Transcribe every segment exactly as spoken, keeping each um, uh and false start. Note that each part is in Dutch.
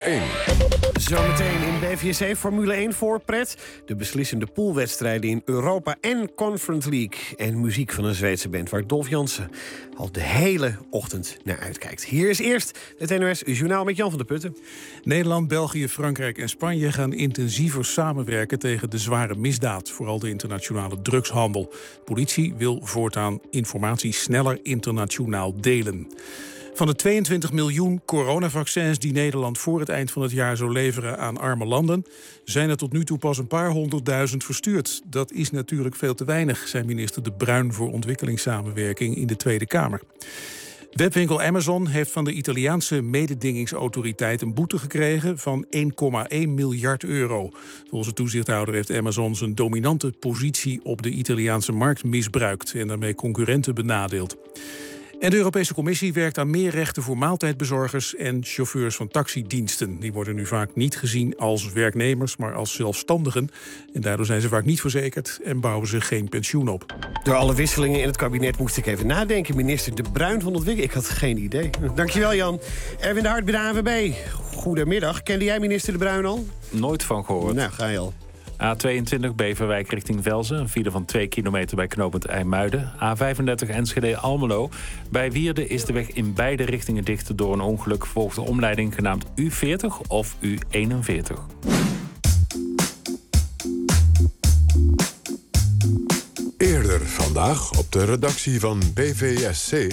één. Zometeen in B V S C Formule één voorpret. De beslissende poolwedstrijden in Europa en Conference League. En muziek van een Zweedse band waar Dolf Jansen al de hele ochtend naar uitkijkt. Hier is eerst het N O S-journaal met Jan van der Putten. Nederland, België, Frankrijk en Spanje gaan intensiever samenwerken tegen de zware misdaad. Vooral de internationale drugshandel. De politie wil voortaan informatie sneller internationaal delen. Van de tweeëntwintig miljoen coronavaccins die Nederland voor het eind van het jaar zou leveren aan arme landen, zijn er tot nu toe pas een paar honderdduizend verstuurd. Dat is natuurlijk veel te weinig, zei minister De Bruin voor ontwikkelingssamenwerking in de Tweede Kamer. Webwinkel Amazon heeft van de Italiaanse mededingingsautoriteit een boete gekregen van één komma één miljard euro. Volgens de toezichthouder heeft Amazon zijn dominante positie op de Italiaanse markt misbruikt en daarmee concurrenten benadeeld. En de Europese Commissie werkt aan meer rechten voor maaltijdbezorgers en chauffeurs van taxidiensten. Die worden nu vaak niet gezien als werknemers, maar als zelfstandigen. En daardoor zijn ze vaak niet verzekerd en bouwen ze geen pensioen op. Door alle wisselingen in het kabinet moest ik even nadenken. Minister De Bruin van Ontwikkeling, ik had geen idee. Dankjewel Jan. Erwin de Hart bij de A N W B. Goedemiddag. Kende jij minister De Bruin al? Nooit van gehoord. Nou, ga je al. A tweeëntwintig Beverwijk richting Velzen. Een file van twee kilometer bij knooppunt IJmuiden. A vijfendertig Enschede-Almelo. Bij Wierden is de weg in beide richtingen dicht door een ongeluk. Volgt de omleiding genaamd U veertig of U eenenveertig. Eerder vandaag op de redactie van B V S C.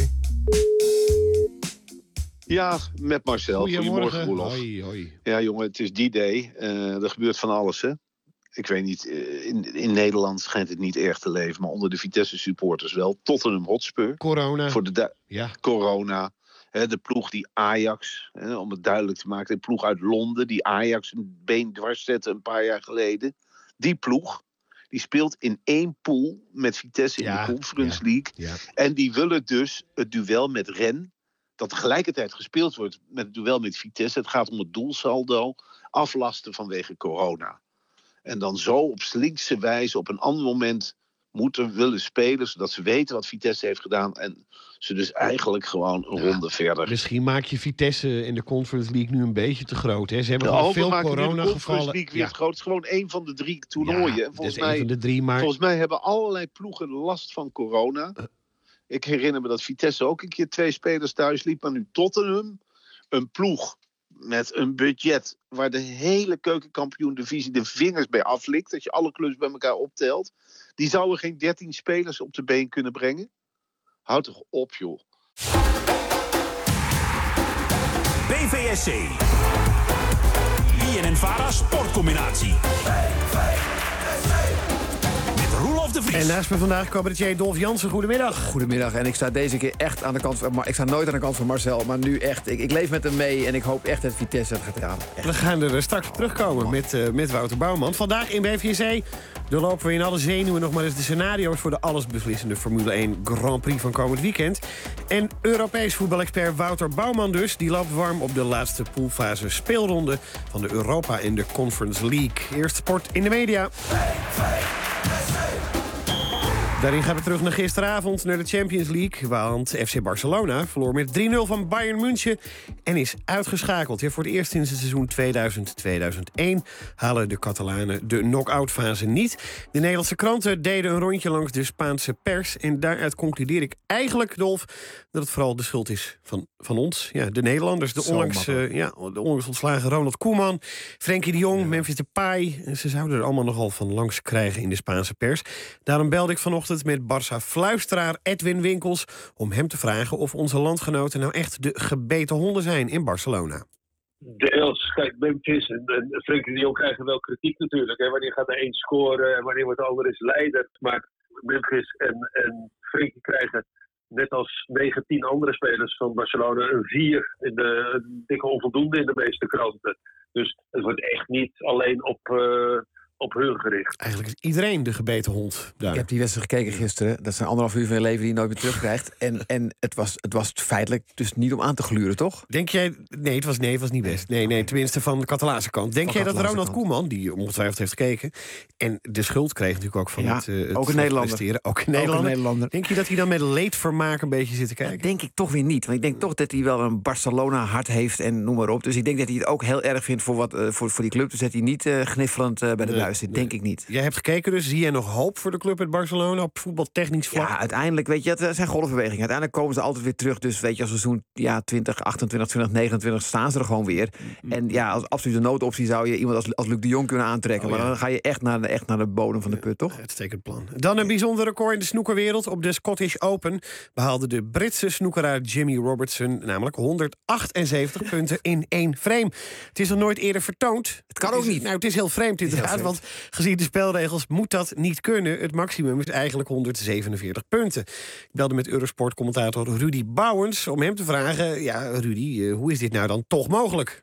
Ja, met Marcel. Goedemorgen. Roelof. Hoi, hoi. Ja, jongen, het is die day. Uh, er gebeurt van alles, hè. Ik weet niet, in, in Nederland schijnt het niet erg te leven, maar onder de Vitesse-supporters wel. Tottenham Hotspur. Corona. Voor de du- ja. Corona. Hè, de ploeg die Ajax, hè, om het duidelijk te maken, de ploeg uit Londen, die Ajax een been dwars zette een paar jaar geleden. Die ploeg, die speelt in één pool met Vitesse in ja, de Conference ja, League. ja. En die willen dus het duel met Rennes, dat tegelijkertijd gespeeld wordt met het duel met Vitesse. Het gaat om het doelsaldo, aflasten vanwege corona. En dan zo op slinkse wijze op een ander moment moeten willen spelen, zodat ze weten wat Vitesse heeft gedaan. En ze dus eigenlijk gewoon een Ja, ronde verder. Misschien maak je Vitesse in de Conference League nu een beetje te groot. Hè? Ze hebben De gewoon Alpen veel maken nu de corona-gevallen. Conference League weer Ja. het groot. Het is gewoon één van de drie toernooien. Ja, En volgens, het is één mij, van de drie, maar... volgens mij hebben allerlei ploegen last van corona. Ik herinner me dat Vitesse ook een keer twee spelers thuis liep. Maar nu Tottenham, een ploeg met een budget waar de hele keukenkampioen-divisie de vingers bij aflikt. Dat je alle clubs bij elkaar optelt. Die zouden geen dertien spelers op de been kunnen brengen. Houd toch op, joh. B V S C. B N N-Vara Sportcombinatie. Met Roelof de Vries. En naast me vandaag cabaretier Dolf Jansen. Goedemiddag. Goedemiddag, en ik sta deze keer echt aan de kant van... Maar ik sta nooit aan de kant van Marcel, maar nu echt. Ik, ik leef met hem mee en ik hoop echt dat Vitesse het gaat raden. Echt. We gaan er straks terugkomen met, uh, met Wouter Bouwman. Vandaag in B V S C doorlopen we in alle zenuwen nog maar eens de scenario's voor de allesbeslissende Formule één Grand Prix van komend weekend. En Europees voetbalexpert Wouter Bouwman dus, die loopt warm op de laatste poolfase speelronde van de Europa en de Conference League. Eerst sport in de media. Daarin gaan we terug naar gisteravond, naar de Champions League. Want F C Barcelona verloor met drie nul van Bayern München en is uitgeschakeld. Ja, voor het eerst sinds het seizoen tweeduizend tweeduizend één halen de Catalanen de knock-outfase niet. De Nederlandse kranten deden een rondje langs de Spaanse pers. En daaruit concludeer ik eigenlijk, Dolf, dat het vooral de schuld is van, van ons. Ja, de Nederlanders, de onlangs, uh, ja, de onlangs ontslagen Ronald Koeman, Frenkie de Jong, ja. Memphis Depay. Ze zouden er allemaal nogal van langs krijgen in de Spaanse pers. Daarom belde ik vanochtend met Barça-fluisteraar Edwin Winkels om hem te vragen of onze landgenoten nou echt de gebeten honden zijn in Barcelona. Deels, kijk, Memphis en, en Frenkie de Jong krijgen wel kritiek natuurlijk. Hè. Wanneer gaat de een scoren en wanneer wordt de ander eens leider. Maar Memphis en, en Frenkie krijgen, net als negen, tien andere spelers van Barcelona, een vier in de een dikke onvoldoende in de meeste kranten. Dus het wordt echt niet alleen op, uh, op hun gericht. Eigenlijk is iedereen de gebeten hond daar. Ik heb die wedstrijd gekeken gisteren. Dat zijn anderhalf uur van je leven die je nooit meer terugkrijgt. En, en het, was, het was feitelijk dus niet om aan te gluren, toch? Denk jij... Nee, het was, nee, het was niet best. Nee, nee, tenminste van de Catalaanse kant. Denk Van jij dat Catalaanse Ronald kant. Koeman, die ongetwijfeld heeft gekeken... en de schuld kreeg natuurlijk ook van Ja, het, uh, het ook een Nederlander. presteren. Ook een Ook een Nederlander. Nederlander. Denk je dat hij dan met leedvermaak een beetje zit te kijken? Dat denk ik toch weer niet. Want ik denk toch dat hij wel een Barcelona-hart heeft en noem maar op. Dus ik denk dat hij het ook heel erg vindt voor, wat, uh, voor, voor die club. Dus dat hij niet uh, gniffelend uh, bij de Nee, buis zit. nee. Denk ik niet. Jij hebt gekeken dus. Zie jij nog hoop voor de club uit Barcelona op voetbaltechnisch vlak? Ja, uiteindelijk, weet je, het zijn golfbewegingen. Uiteindelijk komen ze altijd weer terug. Dus weet je, als seizoen ja, twintig achtentwintig, twintig negenentwintig staan ze er gewoon weer. En ja, als absolute noodoptie zou je iemand als, als Luc de Jong kunnen aantrekken. Oh, ja. Maar dan ga je echt naar de, echt naar de bodem van de put, toch? Uitstekend plan. Dan een bijzonder record in de snoekerwereld. Op de Scottish Open behaalde de Britse snoekeraar Jimmy Robertson namelijk honderdachtenzeventig punten in één frame. Het is nog nooit eerder vertoond. Het kan ook is, niet. Nou, het is heel vreemd inderdaad, heel want gezien de spelregels moet dat niet kunnen. Het maximum is eigenlijk honderdzevenenveertig punten. Ik belde met Eurosport-commentator Rudy Bouwens om hem te vragen... ja, Rudy, uh, hoe is dit nou dan toch mogelijk?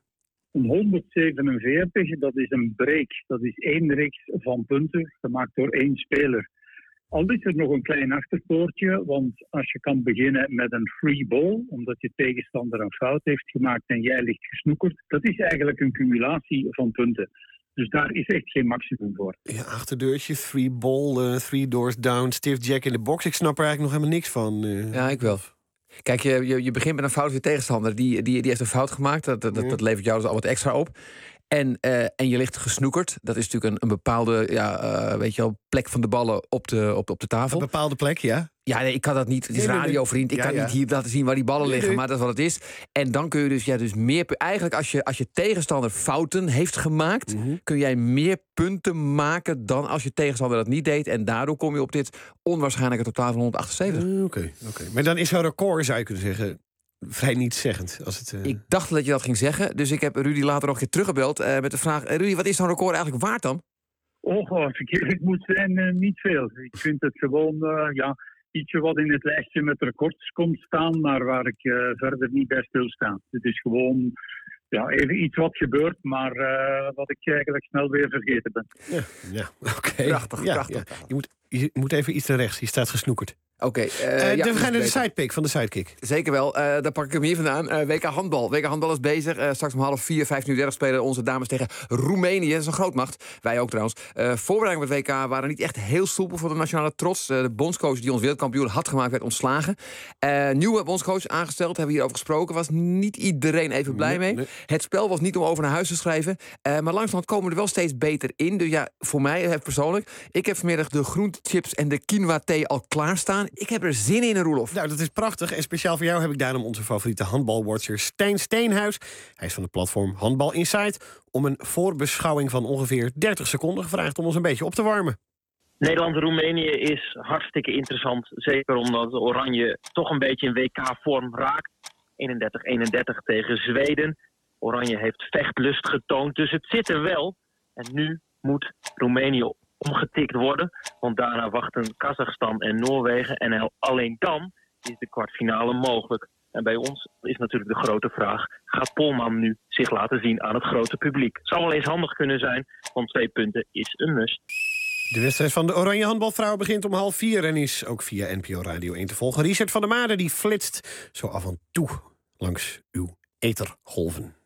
honderdzevenenveertig, dat is een break. Dat is één reeks van punten, gemaakt door één speler. Al is er nog een klein achterpoortje, want als je kan beginnen met een free ball, omdat je tegenstander een fout heeft gemaakt en jij ligt gesnoekerd, dat is eigenlijk een cumulatie van punten. Dus daar is echt geen maximum voor. Ja, achterdeurtje, three ball, uh, three doors down, stiff jack in de box. Ik snap er eigenlijk nog helemaal niks van. Uh. Ja, ik wel. Kijk, je, je, je begint met een fout voor je tegenstander. Die, die, die heeft een fout gemaakt. Dat, dat, dat levert jou dus al wat extra op. En, uh, en je ligt gesnoekerd. Dat is natuurlijk een, een bepaalde ja, uh, weet je wel, plek van de ballen op de, op, op de tafel. Een bepaalde plek, ja. Ja, nee, ik kan dat niet. Het is Nee, nee, nee. radio, vriend. Ik Ja, kan ja. niet hier laten zien waar die ballen Nee, liggen. nee. Maar dat is wat het is. En dan kun je dus, ja, dus meer... pu- Eigenlijk als je, als je tegenstander fouten heeft gemaakt... Mhm. kun jij meer punten maken dan als je tegenstander dat niet deed. En daardoor kom je op dit onwaarschijnlijke totaal van honderdachtenzeventig. Uh, Oké, oké. Maar dan is zo'n record, zou je kunnen zeggen, vrij nietszeggend. Als het, uh... Ik dacht dat je dat ging zeggen. Dus ik heb Rudy later nog een keer teruggebeld uh, met de vraag... Uh, Rudy, wat is zo'n record eigenlijk waard dan? Oh, als ik eerlijk moet zijn, uh, niet veel. Ik vind het gewoon uh, ja, ietsje wat in het lijstje met records komt staan, maar waar ik uh, verder niet bij stilsta. Het is gewoon ja, even iets wat gebeurt, maar uh, wat ik eigenlijk snel weer vergeten ben. Ja, ja oké. Prachtig, ja, prachtig. ja. Je, moet, je moet even iets naar rechts. Je staat gesnoekerd. Oké. Okay, uh, Uh, ja, we gaan naar de beter. sidepick van de sidekick. Zeker wel, uh, daar pak ik hem hier vandaan. Uh, W K handbal. W K handbal is bezig. Uh, straks om half vier, vijftien uur dertig spelen onze dames tegen Roemenië. Dat is een grootmacht. Wij ook trouwens. Uh, voorbereidingen met W K waren niet echt heel soepel voor de nationale trots. Uh, de bondscoach die ons wereldkampioen had gemaakt werd ontslagen. Uh, nieuwe bondscoach aangesteld, hebben we hierover gesproken. Was niet iedereen even blij Nee, mee. nee. Het spel was niet om over naar huis te schrijven. Uh, maar langzamerhand komen we er wel steeds beter in. Dus ja, voor mij uh, persoonlijk. Ik heb vanmiddag de groentechips en de quinoa thee al klaarstaan. Ik heb er zin in, Roelof. Nou, dat is prachtig. En speciaal voor jou heb ik daarom onze favoriete handbalwatcher Stijn Steenhuis. Hij is van het platform Handbal Insight. Om een voorbeschouwing van ongeveer dertig seconden gevraagd om ons een beetje op te warmen. Nederland-Roemenië is hartstikke interessant. Zeker omdat Oranje toch een beetje in W K-vorm raakt. eenendertig eenendertig tegen Zweden. Oranje heeft vechtlust getoond, dus het zit er wel. En nu moet Roemenië omgetikt worden. Want daarna wachten Kazachstan en Noorwegen. En alleen dan is de kwartfinale mogelijk. En bij ons is natuurlijk de grote vraag... gaat Polman nu zich laten zien aan het grote publiek? Zou wel eens handig kunnen zijn, want twee punten is een must. De wedstrijd van de Oranje handbalvrouwen begint om half vier... en is ook via N P O Radio één te volgen. Richard van der Made die flitst zo af en toe langs uw ethergolven.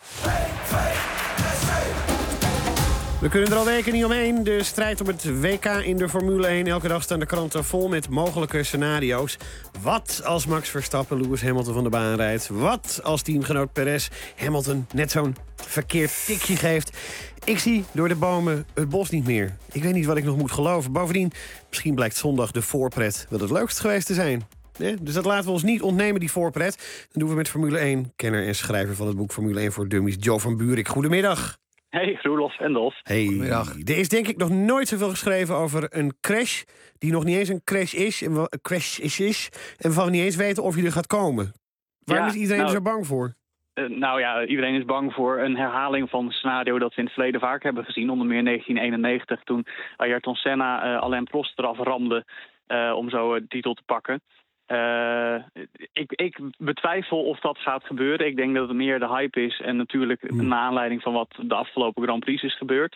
We kunnen er al weken niet omheen. De strijd om het W K in de Formule één. Elke dag staan de kranten vol met mogelijke scenario's. Wat als Max Verstappen Lewis Hamilton van de baan rijdt? Wat als teamgenoot Perez Hamilton net zo'n verkeerd tikje geeft? Ik zie door de bomen het bos niet meer. Ik weet niet wat ik nog moet geloven. Bovendien, misschien blijkt zondag de voorpret wel het leukst geweest te zijn. Ja, dus dat laten we ons niet ontnemen, die voorpret. Dat doen we met Formule één-kenner en schrijver van het boek Formule één voor Dummies, Joe van Buurik. Goedemiddag. Hey, Roelof en Dos. Hey, Goedemiddag. er is denk ik nog nooit zoveel geschreven over een crash... die nog niet eens een crash is, en wa- een crash is, is en waarvan we niet eens weten of je er gaat komen. Waarom Ja, is iedereen nou, er zo bang voor? Uh, nou ja, iedereen is bang voor een herhaling van een scenario dat we in het verleden vaak hebben gezien. Onder meer in negentien eenennegentig, toen Ayrton Senna uh, Alain Prost eraf ramde uh, om zo uh, de titel te pakken. Uh, ik, ik betwijfel of dat gaat gebeuren. Ik denk dat het meer de hype is en natuurlijk Hmm. naar aanleiding van wat de afgelopen Grand Prix is gebeurd.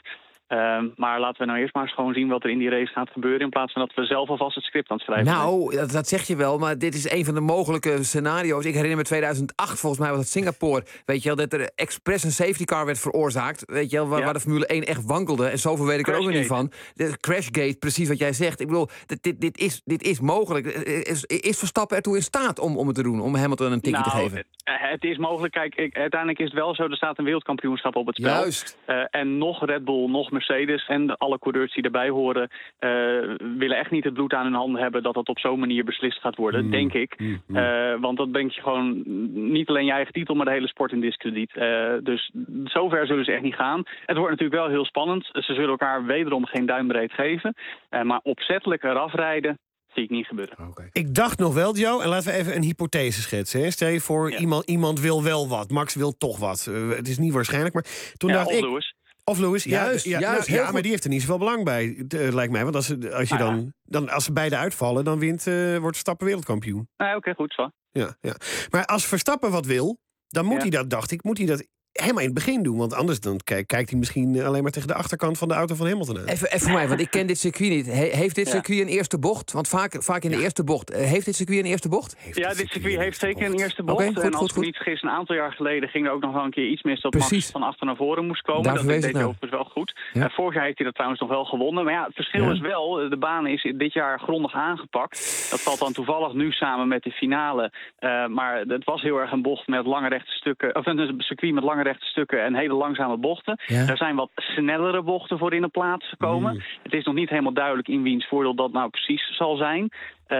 Uh, maar laten we nou eerst maar eens gewoon zien wat er in die race gaat gebeuren, in plaats van dat we zelf alvast het script aan het schrijven zijn. Nou, dat, dat zeg je wel, maar dit is een van de mogelijke scenario's. Ik herinner me tweeduizend acht, volgens mij was het Singapore, weet je wel, dat er expres een safety car werd veroorzaakt, weet je wel, waar, ja. waar de Formule één echt wankelde. En zoveel weet ik er ook nog niet van. De Crashgate, precies wat jij zegt. Ik bedoel, dit, dit, dit, is, dit is mogelijk. Is, is Verstappen ertoe in staat om, om het te doen, om Hamilton een tikje nou, te geven? Het, het is mogelijk. Kijk, ik, uiteindelijk is het wel zo, er staat een wereldkampioenschap op het spel. Juist. Uh, en nog Red Bull, nog Mercedes en de, alle coureurs die erbij horen, uh, willen echt niet het bloed aan hun handen hebben dat dat op zo'n manier beslist gaat worden, mm. denk ik. Mm. Uh, want dat brengt je gewoon niet alleen je eigen titel, maar de hele sport in diskrediet. Uh, dus zover zullen ze echt niet gaan. Het wordt natuurlijk wel heel spannend. Ze zullen elkaar wederom geen duimbreed geven. Uh, maar opzettelijk eraf rijden, zie ik niet gebeuren. Okay. Ik dacht nog wel, Joe, en laten we even een hypothese schetsen. Hè. Stel je voor, ja. iemand, iemand wil wel wat. Max wil toch wat. Uh, het is niet waarschijnlijk, maar toen ja, dacht of ik... Lewis. Of Lewis, ja, juist, ja, juist, nou, ja maar die heeft er niet zoveel belang bij, uh, lijkt mij. Want als, als, je nou, dan, dan, als ze beide uitvallen, dan wint, uh, wordt Verstappen wereldkampioen. Nou, Oké, okay, goed zo. Ja, ja. Maar als Verstappen wat wil, dan moet ja. hij dat, dacht ik, moet hij dat helemaal in het begin doen. Want anders dan kijk, kijkt hij misschien alleen maar tegen de achterkant van de auto van Hamilton aan. Even, even voor mij, want ik ken dit circuit niet. He, heeft dit circuit ja. een eerste bocht? Want vaak, vaak in de ja. eerste bocht. Heeft dit circuit een eerste bocht? Heeft ja, dit circuit heeft zeker een eerste bocht. Okay, goed, en als goed, ik goed. me niet vergis, een aantal jaar geleden ging er ook nog wel een keer iets mis dat Precies. Max van achter naar voren moest komen. Daar dat deed hij nou. overigens wel goed. Ja. Uh, vorig jaar heeft hij dat trouwens nog wel gewonnen. Maar ja, het verschil ja. is wel, de baan is dit jaar grondig aangepakt. Dat valt dan toevallig nu samen met de finale. Uh, maar het was heel erg een bocht met lange rechte stukken, of een circuit met lange rechte stukken en hele langzame bochten. Ja. Er zijn wat snellere bochten voor in de plaats gekomen. Mm. Het is nog niet helemaal duidelijk in wiens voordeel dat nou precies zal zijn.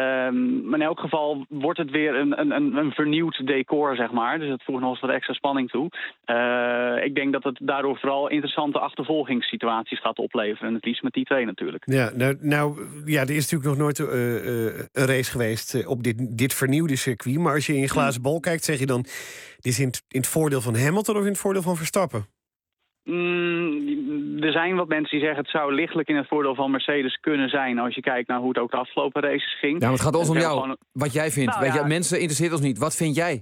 Um, maar in elk geval wordt het weer een, een, een vernieuwd decor, zeg maar. Dus het voegt nog eens wat extra spanning toe. Uh, ik denk dat het daardoor vooral interessante achtervolgingssituaties gaat opleveren. En het liefst met die twee natuurlijk. Ja, nou, nou ja, er is natuurlijk nog nooit uh, uh, een race geweest uh, op dit, dit vernieuwde circuit. Maar als je in je glazen bol kijkt, zeg je dan, dit is in, in het voordeel van Hamilton of in het voordeel van Verstappen? Mm, er zijn wat mensen die zeggen het zou lichtelijk in het voordeel van Mercedes kunnen zijn als je kijkt naar hoe het ook de afgelopen races ging. Ja, maar het gaat ons om jou. Gewoon... Wat jij vindt. Nou, Weet ja. je, mensen interesseert ons niet. Wat vind jij?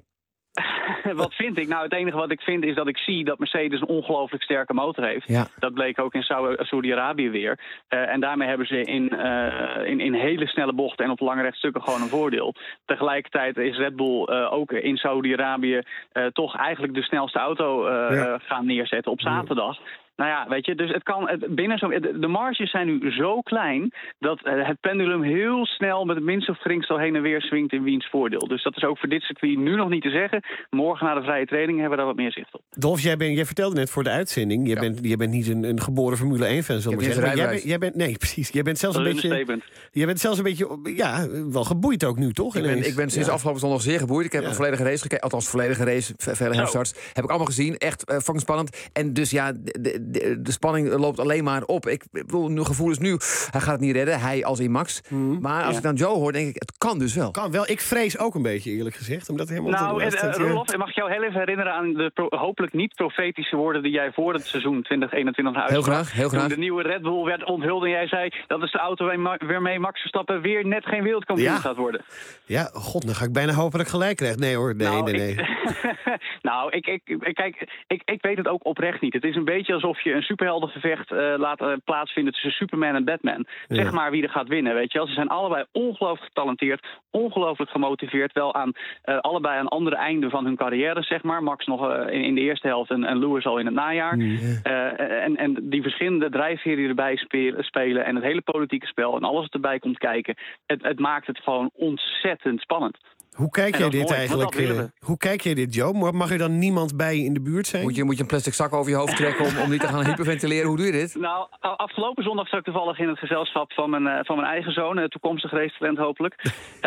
Wat vind ik? Nou, het enige wat ik vind is dat ik zie dat Mercedes een ongelooflijk sterke motor heeft. Ja. Dat bleek ook in Saudi-Arabië weer. Uh, en daarmee hebben ze in, uh, in, in hele snelle bochten en op lange rechtstukken gewoon een voordeel. Tegelijkertijd is Red Bull uh, ook in Saudi-Arabië uh, toch eigenlijk de snelste auto uh, ja. gaan neerzetten op zaterdag. Ja. Nou ja, weet je, dus het kan het, binnen zo, de marges zijn nu zo klein dat het pendulum heel snel met het minste of geringste heen en weer swingt in wiens voordeel. Dus dat is ook voor dit circuit nu nog niet te zeggen. Morgen na de vrije training hebben we daar wat meer zicht op. Dolf, jij, ben, jij vertelde net voor de uitzending, jij, ja. bent, jij bent niet een, een geboren Formule één fan, zullen we zeggen. Maar jij, bent, jij bent, nee, precies. Jij bent zelfs een, een beetje. Jij bent zelfs een beetje, ja, wel geboeid ook nu, toch? Ik ben, ik ben sinds ja. afgelopen zondag zeer geboeid. Ik heb ja. een volledige race gekeken, althans volledige race, verder herfstarts. Heb ik allemaal gezien, echt uh, fucking spannend. En dus ja, de, de, de spanning loopt alleen maar op. Ik bedoel, nu gevoel is nu, hij gaat het niet redden, hij als in Max. Mm. Maar als ja. ik dan Joe hoor, denk ik, het kan dus wel. Kan wel. Ik vrees ook een beetje, eerlijk gezegd. Omdat helemaal nou, en, uh, Rolof, ik mag jou heel even herinneren aan de pro- hopelijk niet profetische woorden die jij voor het seizoen twintig eenentwintig uitsprak. Heel graag, heel graag. Toen de nieuwe Red Bull werd onthuld en jij zei, dat is de auto waarmee Max Verstappen weer net geen wereldkampioen ja. gaat worden. Ja, god, dan ga ik bijna hopen dat ik gelijk krijg. Nee hoor, nee, nou, nee, nee. Ik, nou, ik, ik, ik, kijk, ik, ik weet het ook oprecht niet. Het is een beetje alsof je een superheldengevecht uh, laat uh, plaatsvinden tussen Superman en Batman. Ja. Zeg maar wie er gaat winnen, weet je wel. Ze zijn allebei ongelooflijk getalenteerd, ongelooflijk gemotiveerd. Wel aan uh, allebei aan andere einden van hun carrière, zeg maar. Max nog uh, in, in de eerste helft en, en Lewis al in het najaar. Ja. Uh, en, en die verschillende drijfveren die erbij spelen, spelen en het hele politieke spel en alles wat erbij komt kijken. Het, het maakt het gewoon ontzettend spannend. Hoe kijk jij dit mooi, eigenlijk? Uh, hoe kijk jij dit, Joe? Mag er dan niemand bij in de buurt zijn? Moet je, moet je een plastic zak over je hoofd trekken om, om niet te gaan hyperventileren? Hoe doe je dit? Nou, afgelopen zondag zat ik toevallig in het gezelschap van mijn, uh, van mijn eigen zoon, uh, toekomstig racetalent hopelijk.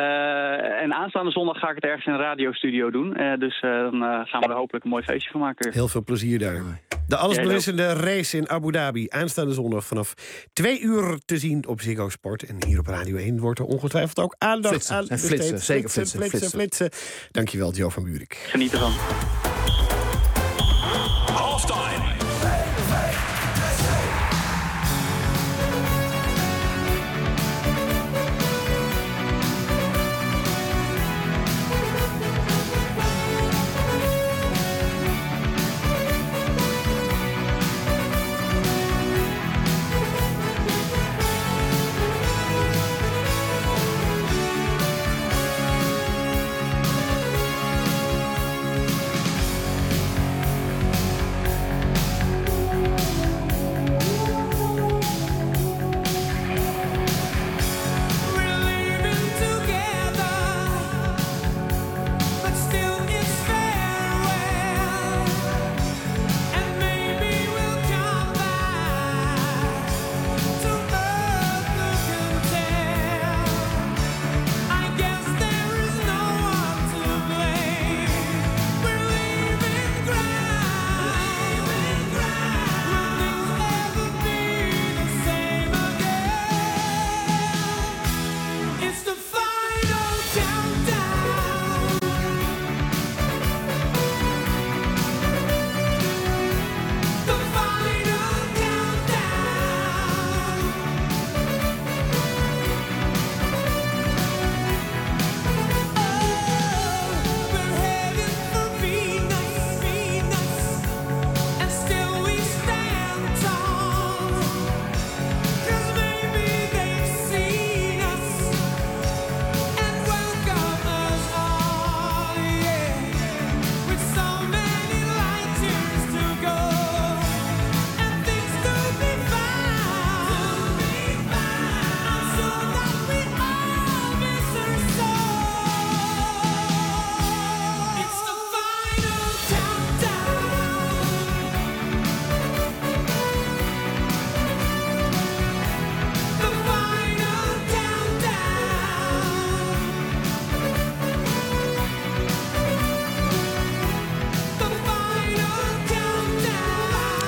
Uh, en aanstaande zondag ga ik het ergens in een radiostudio doen. Uh, dus uh, dan uh, gaan we er hopelijk een mooi feestje van maken. Heel veel plezier daar. De allesbeslissende race in Abu Dhabi. Aanstaande zondag vanaf twee uur te zien op Ziggo Sport. En hier op Radio één wordt er ongetwijfeld ook aandacht flitsen, aan besteed. Flitsen, zeker flitsen. flitsen, flitsen. Dankjewel, Jo van Buurik. Geniet ervan. Halftime.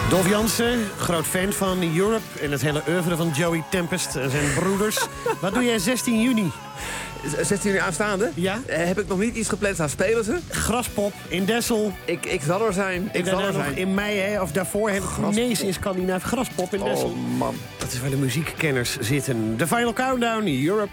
Dolf Jansen, groot fan van Europe en het hele oeuvre van Joey Tempest en zijn broeders. Wat doe jij zestien juni? zestien juni aanstaande? Ja. Uh, heb ik nog niet iets gepland, staan spelen ze? Graspop in Dessel. Ik, ik zal er zijn. Ik en zal er nog zijn. in mei, hè, of daarvoor, hebben we ineens in Scandinavië Graspop in Dessel. Oh man. Dat is waar de muziekkenners zitten. De Final Countdown, Europe.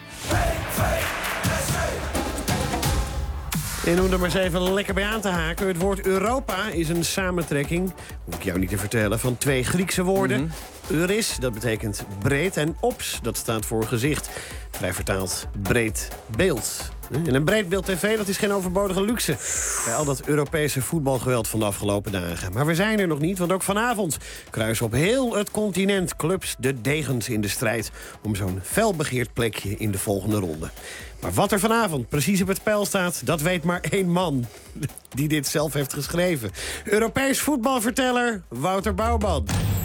En om er maar eens even lekker bij aan te haken. Het woord Europa is een samentrekking, hoef ik jou niet te vertellen, van twee Griekse woorden. Mm-hmm. Euris, dat betekent breed, en ops, dat staat voor gezicht. Vrij vertaald breed beeld. En een breed beeld tv, dat is geen overbodige luxe bij al dat Europese voetbalgeweld van de afgelopen dagen. Maar we zijn er nog niet, want ook vanavond kruisen op heel het continent clubs de degens in de strijd om zo'n felbegeerd plekje in de volgende ronde. Maar wat er vanavond precies op het spel staat, dat weet maar één man die dit zelf heeft geschreven. Europees voetbalverteller Wouter Bouwman.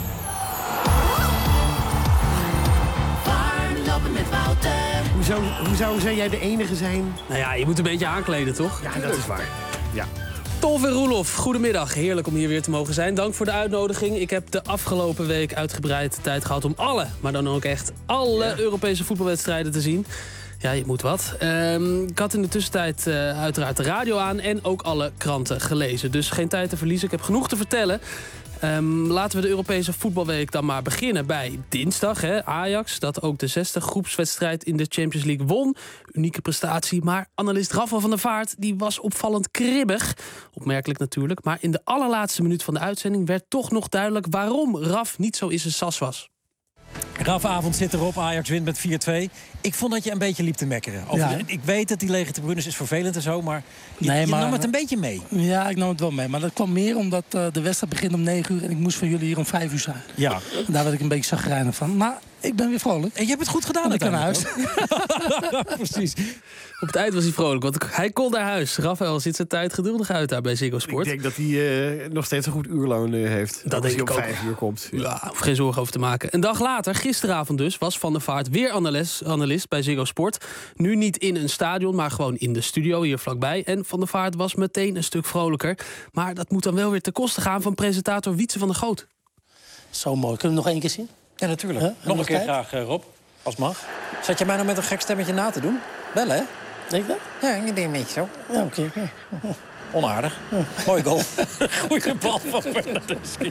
Hoezo, hoezo zou jij de enige zijn? Nou ja, je moet een beetje aankleden, toch? Ja, dat is waar. Ja. Tolf en Roelof, goedemiddag. Heerlijk om hier weer te mogen zijn. Dank voor de uitnodiging. Ik heb de afgelopen week uitgebreid tijd gehad om alle, maar dan ook echt alle ja. Europese voetbalwedstrijden te zien. Ja, je moet wat. Um, ik had in de tussentijd uh, uiteraard de radio aan en ook alle kranten gelezen. Dus geen tijd te verliezen. Ik heb genoeg te vertellen. Um, laten we de Europese voetbalweek dan maar beginnen bij dinsdag. Hè? Ajax, dat ook de zesde groepswedstrijd in de Champions League won. Unieke prestatie, maar analist Rafael van der Vaart die was opvallend kribbig. Opmerkelijk natuurlijk, maar in de allerlaatste minuut van de uitzending werd toch nog duidelijk waarom Raf niet zo in zijn sas was. Rafavond zit erop, Ajax wint met vier twee. Ik vond dat je een beetje liep te mekkeren. Over Ja. de, ik weet dat die lege tribunes is vervelend en zo, maar je, Nee, je maar- nam het een beetje mee. Ja, ik nam het wel mee. Maar dat kwam meer omdat uh, de wedstrijd begint om negen uur... en ik moest van jullie hier om vijf uur zijn. Ja. En daar werd ik een beetje chagrijnig van. Maar ik ben weer vrolijk. En je hebt het goed gedaan Want ik kan naar huis. Precies. Op het eind was hij vrolijk, want hij kon naar huis. Rafael zit zijn tijd geduldig uit daar bij Ziggo Sport. Ik denk dat hij uh, nog steeds een goed uurloon uh, heeft. Dat als denk hij om ik ook. vijf uur komt. Ja, hoef geen zorgen over te maken. Een dag later, gisteravond dus, was Van der Vaart weer analist, analist bij Ziggo Sport. Nu niet in een stadion, maar gewoon in de studio hier vlakbij. En Van der Vaart was meteen een stuk vrolijker. Maar dat moet dan wel weer ten koste gaan van presentator Wietse van der Goot. Zo mooi. Kunnen we nog één keer zien? Ja, natuurlijk. Huh? Nog een Nog keer tijd? graag, uh, Rob, als het mag. Zat je mij nou met een gek stemmetje na te doen? Wel, hè? Denk je dat? Ja, ik denk niet zo. Ja, oké. Okay, okay. Onaardig. Mooi goal. Goeie bal van Bernardeschi.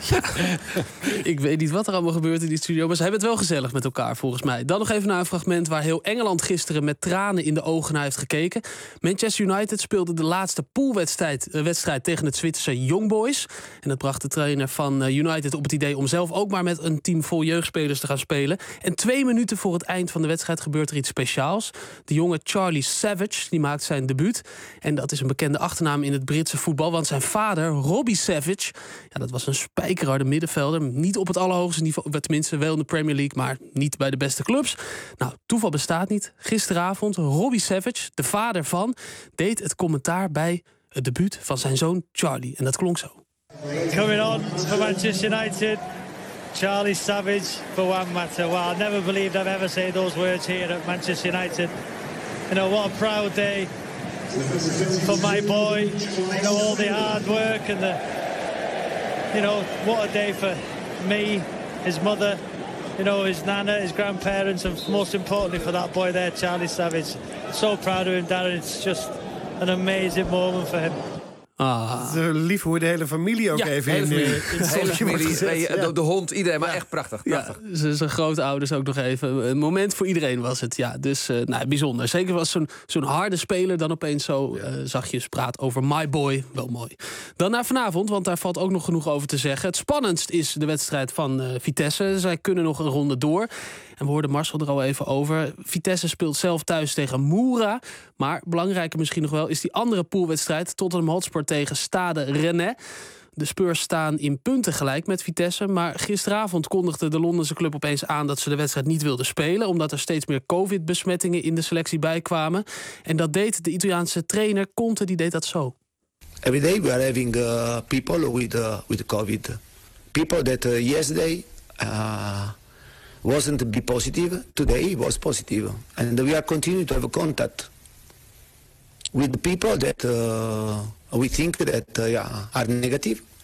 Ik weet niet wat er allemaal gebeurt in die studio, maar ze hebben het wel gezellig met elkaar volgens mij. Dan nog even naar een fragment waar heel Engeland gisteren met tranen in de ogen naar heeft gekeken. Manchester United speelde de laatste poolwedstrijd uh, wedstrijd tegen het Zwitserse Young Boys. En dat bracht de trainer van uh, United op het idee om zelf ook maar met een team vol jeugdspelers te gaan spelen. En twee minuten voor het eind van de wedstrijd gebeurt er iets speciaals. De jonge Charlie Savage die maakt zijn debuut. En dat is een bekende achternaam in het Britse voetbal, want zijn vader, Robbie Savage, ja, dat was een spijkerharde middenvelder. Niet op het allerhoogste niveau, tenminste wel in de Premier League, maar niet bij de beste clubs. Nou, toeval bestaat niet. Gisteravond, Robbie Savage, de vader van, deed het commentaar bij het debuut van zijn zoon Charlie. En dat klonk zo. Coming on for Manchester United, Charlie Savage for one matter. Well, I never believed I'd ever say those words here at Manchester United. You know, what a proud day for my boy. You know, all the hard work and the, you know, what a day for me, his mother, you know, his nana, his grandparents, and most importantly for that boy there, Charlie Savage. So proud of him, Darren. It's just an amazing moment for him. Ah. Het is lief hoe de hele familie ook Ja, even hele in, familie. uh, in het Hele zonnetje wordt familie, gezet. nee, Ja. de, de hond, iedereen. Maar echt prachtig. prachtig. Ja, zijn grootouders ook nog even. Een moment voor iedereen was het. Ja, dus uh, nou, bijzonder. Zeker was zo'n zo'n harde speler dan opeens zo uh, zachtjes praat over my boy. Wel mooi. Dan naar vanavond, want daar valt ook nog genoeg over te zeggen. Het spannendst is de wedstrijd van uh, Vitesse. Zij kunnen nog een ronde door. En we hoorden Marcel er al even over. Vitesse speelt zelf thuis tegen Moura. Maar belangrijker misschien nog wel is die andere poolwedstrijd. Tottenham Hotspur tegen Stade Rennais. De Spurs staan in punten gelijk met Vitesse. Maar gisteravond kondigde de Londense club opeens aan dat ze de wedstrijd niet wilden spelen. Omdat er steeds meer covid-besmettingen in de selectie bijkwamen. En dat deed de Italiaanse trainer Conte, die deed dat zo. Every day we are having uh, people with uh, with COVID. People that uh, yesterday uh, wasn't be positive, today was positive. And we are continuing to have contact with the people that uh, we think that uh, yeah, are negative.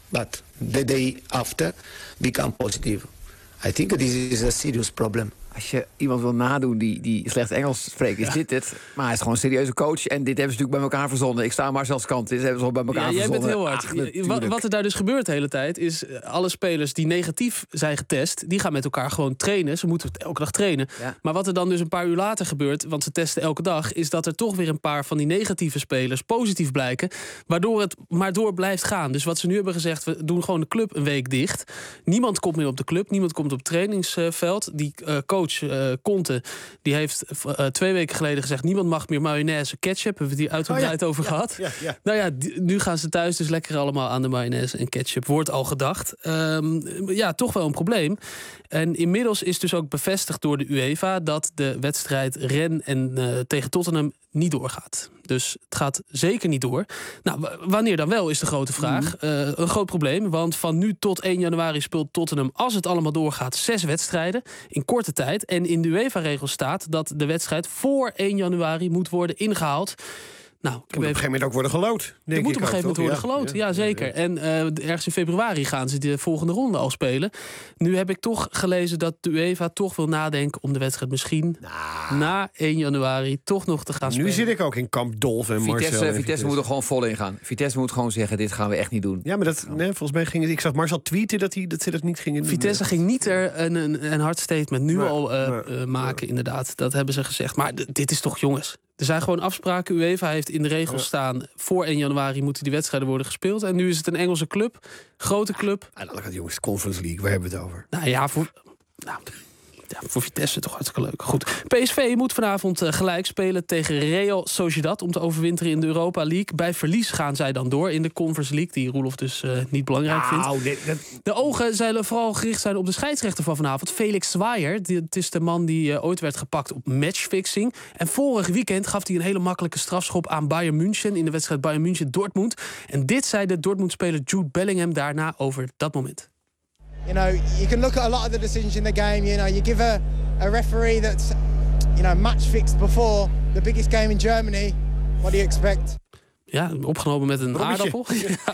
but the day after become positive. I think this is a serious problem. Als je iemand wil nadoen die, die slecht Engels spreekt, is ja. dit het. Maar hij is gewoon een serieuze coach. En dit hebben ze natuurlijk bij elkaar verzonnen. Ik sta maar zelfs kant. Dit hebben ze al bij elkaar ja, verzonnen. Jij bent heel hard. Ach, wat, wat er daar dus gebeurt de hele tijd is... alle spelers die negatief zijn getest... die gaan met elkaar gewoon trainen. Ze moeten elke dag trainen. Ja. Maar wat er dan dus een paar uur later gebeurt... want ze testen elke dag... is dat er toch weer een paar van die negatieve spelers positief blijken... waardoor het maar door blijft gaan. Dus wat ze nu hebben gezegd... we doen gewoon de club een week dicht. Niemand komt meer op de club. Niemand komt op het trainingsveld. Die uh, coach uh, Conte... die heeft uh, twee weken geleden gezegd... niemand mag meer mayonaise, ketchup. Hebben we het hier uitgebreid oh ja, over ja, gehad. Ja, ja. Nou ja, die, nu gaan ze thuis dus lekker allemaal aan de mayonaise en ketchup. Wordt al gedacht. Um, ja, toch wel een probleem. En inmiddels is dus ook bevestigd door de UEFA... dat de wedstrijd Rennes en uh, tegen Tottenham niet doorgaat. Dus het gaat zeker niet door. Nou, w- wanneer dan wel is de grote vraag. Mm. Uh, een groot probleem, want van nu tot één januari speelt Tottenham... als het allemaal doorgaat, zes wedstrijden in korte tijd. En in de UEFA-regels staat dat de wedstrijd voor één januari moet worden ingehaald. Nou, moet op een gegeven moment ook worden geloot. Er moet op een gegeven moment worden geloot, ja, ja zeker. Ja, ja. En uh, ergens in februari gaan ze de volgende ronde al spelen. Nu heb ik toch gelezen dat de UEFA toch wil nadenken... om de wedstrijd misschien nah. na één januari toch nog te gaan nu spelen. Nu zit ik ook in Kamp Dolf en Marcel. Vitesse, en Vitesse moet er gewoon vol in gaan. Vitesse moet gewoon zeggen, dit gaan we echt niet doen. Ja, maar dat, nee, volgens mij ging het... Ik zag Marcel tweeten dat, hij, dat ze dat niet gingen doen. Vitesse ging niet er een, een, een hard statement nu maar, al uh, maar, uh, maken, ja. inderdaad. Dat hebben ze gezegd. Maar d- dit is toch, jongens... Er zijn gewoon afspraken. UEFA heeft in de regels staan... voor één januari moeten die wedstrijden worden gespeeld. En nu is het een Engelse club. Grote club. Ah, dan gaat jongens, Conference League, waar hebben we het over? Nou ja, voor... Nou, ja, voor Vitesse toch hartstikke leuk. Goed. P S V moet vanavond uh, gelijk spelen tegen Real Sociedad... om te overwinteren in de Europa League. Bij verlies gaan zij dan door in de Conference League... die Roelof dus uh, niet belangrijk nou, vindt. Dit, dat... De ogen zullen vooral gericht zijn op de scheidsrechter van vanavond. Felix Zwaaier. Het is de man die uh, ooit werd gepakt op matchfixing. En vorig weekend gaf hij een hele makkelijke strafschop aan Bayern München... in de wedstrijd Bayern München-Dortmund. En dit zei de Dortmund-speler Jude Bellingham daarna over dat moment. You know, you can look at a lot of the decisions in the game. You know, you give a, a referee that's, you know, match fixed before the biggest game in Germany. What do you expect? Ja, opgenomen met een Robbetje. aardappel.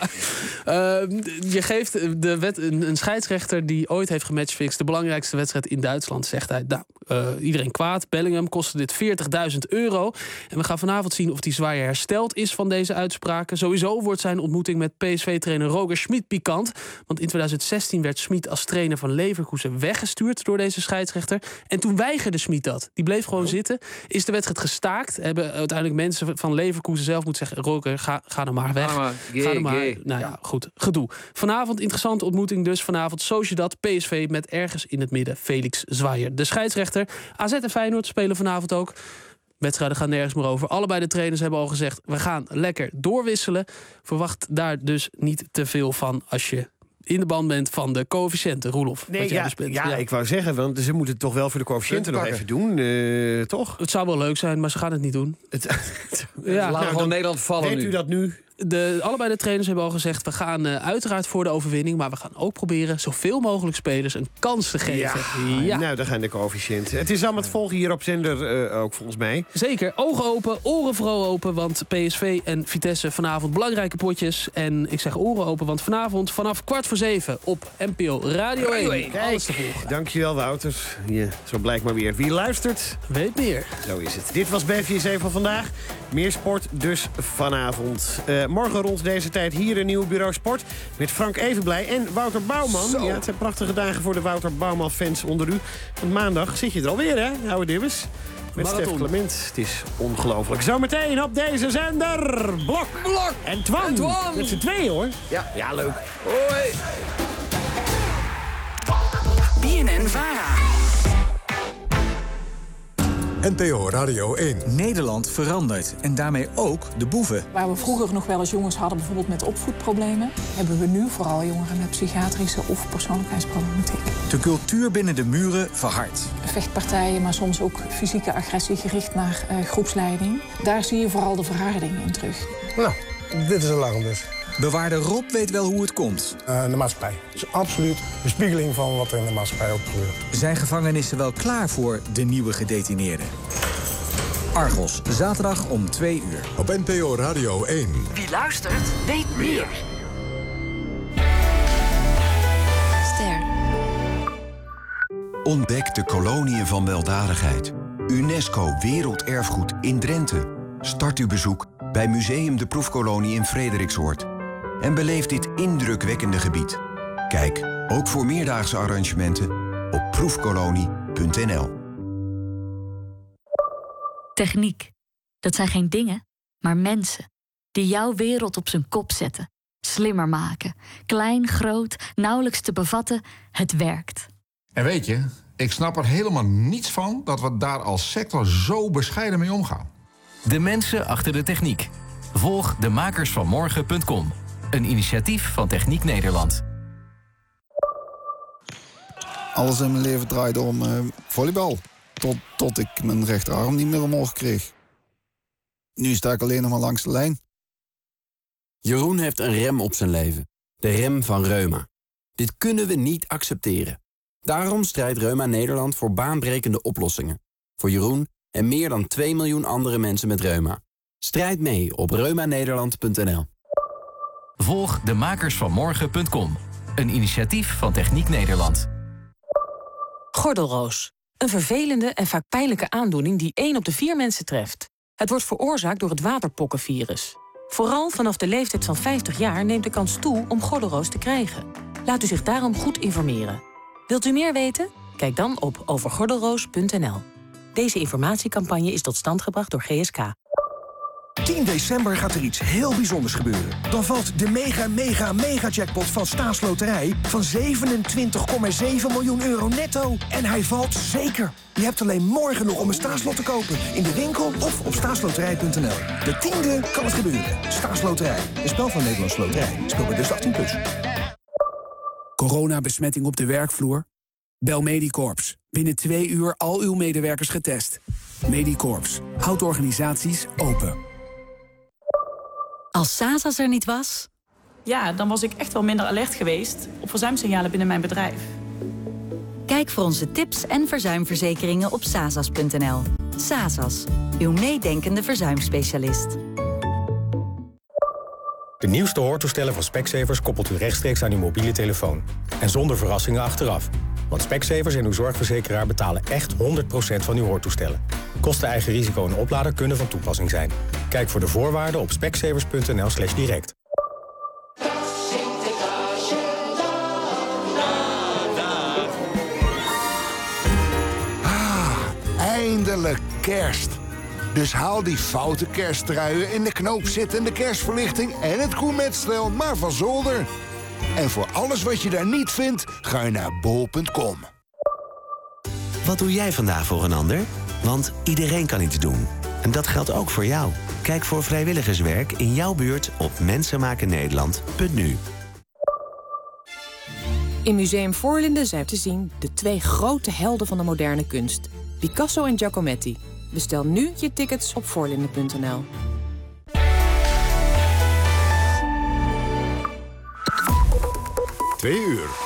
Ja. Uh, je geeft de wet, een, een scheidsrechter die ooit heeft gematchfixed... de belangrijkste wedstrijd in Duitsland, zegt hij... nou, uh, iedereen kwaad. Bellingham kostte dit veertigduizend euro. En we gaan vanavond zien of die Zwaaier hersteld is van deze uitspraken. Sowieso wordt zijn ontmoeting met P S V-trainer Roger Schmid pikant. Want in twintig zestien werd Schmid als trainer van Leverkusen weggestuurd... door deze scheidsrechter. En toen weigerde Schmid dat. Die bleef gewoon oh. zitten. Is de wedstrijd gestaakt. Hebben uiteindelijk mensen van Leverkusen zelf moeten zeggen... Roger, Ga, ga er maar weg. Ah, gay, ga er maar. Gay. Nou ja, goed. Gedoe. Vanavond interessante ontmoeting dus. Vanavond Sociedad, P S V met ergens in het midden Felix Zwaaier. De scheidsrechter. A Z en Feyenoord spelen vanavond ook. Wedstrijden gaan nergens meer over. Allebei de trainers hebben al gezegd... we gaan lekker doorwisselen. Verwacht daar dus niet te veel van als je... in de band bent van de coëfficiënten, Roelof. Nee, ja, dus bent. Ja, ja, ik wou zeggen, want ze moeten het toch wel voor de coëfficiënten nog even doen, uh, toch? Het zou wel leuk zijn, maar ze gaan het niet doen. Het, ja, laten nou, gewoon Nederland vallen weet nu. u dat nu? De, allebei de trainers hebben al gezegd... we gaan uh, uiteraard voor de overwinning... maar we gaan ook proberen zoveel mogelijk spelers een kans te geven. Ja, ja. Nou, daar gaan de coëfficiënten. Het is allemaal te volgen hier op zender uh, ook, volgens mij. Zeker. Ogen open, oren vooral open... want P S V en Vitesse vanavond belangrijke potjes. En ik zeg oren open, want vanavond vanaf kwart voor zeven... op N P O Radio één. Alles te volgen. Dankjewel, Wouter. Ja, zo blijkt maar weer. Wie luistert, weet meer. Zo is het. Dit was B V S C van vandaag. Meer sport dus vanavond. Uh, morgen rond deze tijd hier een nieuw Bureau Sport... met Frank Evenblij en Wouter Bouwman. Zo. Ja, het zijn prachtige dagen voor de Wouter Bouwman-fans onder u. Want maandag zit je er alweer, hè, ouwe dibbes? Met Stef Clement. Het is ongelooflijk. Zometeen op deze zender... Blok, Blok en Twan. En Twan. Met z'n tweeën, hoor. Ja, ja leuk. Hoi. B N N-Vara. N P O Radio één. Nederland verandert en daarmee ook de boeven. Waar we vroeger nog wel eens jongens hadden, bijvoorbeeld met opvoedproblemen... hebben we nu vooral jongeren met psychiatrische of persoonlijkheidsproblematiek. De cultuur binnen de muren verhardt. Vechtpartijen, maar soms ook fysieke agressie gericht naar uh, groepsleiding. Daar zie je vooral de verharding in terug. Nou, dit is alarm dus. Bewaarder Rob weet wel hoe het komt. Uh, de maatschappij. Het is absoluut een spiegeling van wat er in de maatschappij ook gebeurt. Zijn gevangenissen wel klaar voor de nieuwe gedetineerden? Argos, zaterdag om twee uur. Op N P O Radio één. Wie luistert, weet meer. Ontdek de koloniën van weldadigheid. UNESCO Werelderfgoed in Drenthe. Start uw bezoek bij Museum de Proefkolonie in Frederiksoord. En beleef dit indrukwekkende gebied. Kijk, ook voor meerdaagse arrangementen op proefkolonie punt n l. Techniek. Dat zijn geen dingen, maar mensen. Die jouw wereld op zijn kop zetten. Slimmer maken. Klein, groot, nauwelijks te bevatten. Het werkt. En weet je, ik snap er helemaal niets van dat we daar als sector zo bescheiden mee omgaan. De mensen achter de techniek. Volg de makers van morgen punt com. Een initiatief van Techniek Nederland. Alles in mijn leven draaide om uh, volleybal. Tot, tot ik mijn rechterarm niet meer omhoog kreeg. Nu sta ik alleen nog maar langs de lijn. Jeroen heeft een rem op zijn leven. De rem van reuma. Dit kunnen we niet accepteren. Daarom strijdt Reuma Nederland voor baanbrekende oplossingen. Voor Jeroen en meer dan twee miljoen andere mensen met reuma. Strijd mee op reuma nederland punt n l. Volg de makers van morgen punt com. Een initiatief van Techniek Nederland. Gordelroos. Een vervelende en vaak pijnlijke aandoening die één op de vier mensen treft. Het wordt veroorzaakt door het waterpokkenvirus. Vooral vanaf de leeftijd van vijftig jaar neemt de kans toe om gordelroos te krijgen. Laat u zich daarom goed informeren. Wilt u meer weten? Kijk dan op overgordelroos punt n l. Deze informatiecampagne is tot stand gebracht door G S K. tien december gaat er iets heel bijzonders gebeuren. Dan valt de mega, mega, mega jackpot van Staatsloterij van zevenentwintig komma zeven miljoen euro netto. En hij valt zeker. Je hebt alleen morgen nog om een staatslot te kopen. In de winkel of op staatsloterij punt n l. De tiende kan het gebeuren. Staatsloterij. Een spel van Nederlandse Loterij. Speel bij dus achttien plus. Coronabesmetting op de werkvloer? Bel Medicorps. Binnen twee uur al uw medewerkers getest. Medicorps. Houdt organisaties open. Als Sasas er niet was? Ja, dan was ik echt wel minder alert geweest op verzuimsignalen binnen mijn bedrijf. Kijk voor onze tips en verzuimverzekeringen op sasas punt n l. Sasas, uw meedenkende verzuimspecialist. De nieuwste hoortoestellen van Specsavers koppelt u rechtstreeks aan uw mobiele telefoon. En zonder verrassingen achteraf. Want Specsavers en uw zorgverzekeraar betalen echt honderd procent van uw hoortoestellen. Kosten eigen risico en oplader kunnen van toepassing zijn. Kijk voor de voorwaarden op specsavers punt n l slash direct. Ah, eindelijk kerst. Dus haal die foute kersttruien in de knoopzittende kerstverlichting en het gourmetstel maar van zolder. En voor alles wat je daar niet vindt, ga je naar bol punt com. Wat doe jij vandaag voor een ander? Want iedereen kan iets doen. En dat geldt ook voor jou. Kijk voor vrijwilligerswerk in jouw buurt op mensenmakennederland punt n u. In Museum Voorlinden zijn te zien de twee grote helden van de moderne kunst. Picasso en Giacometti. Bestel nu je tickets op voorlinden punt n l. Twee uur.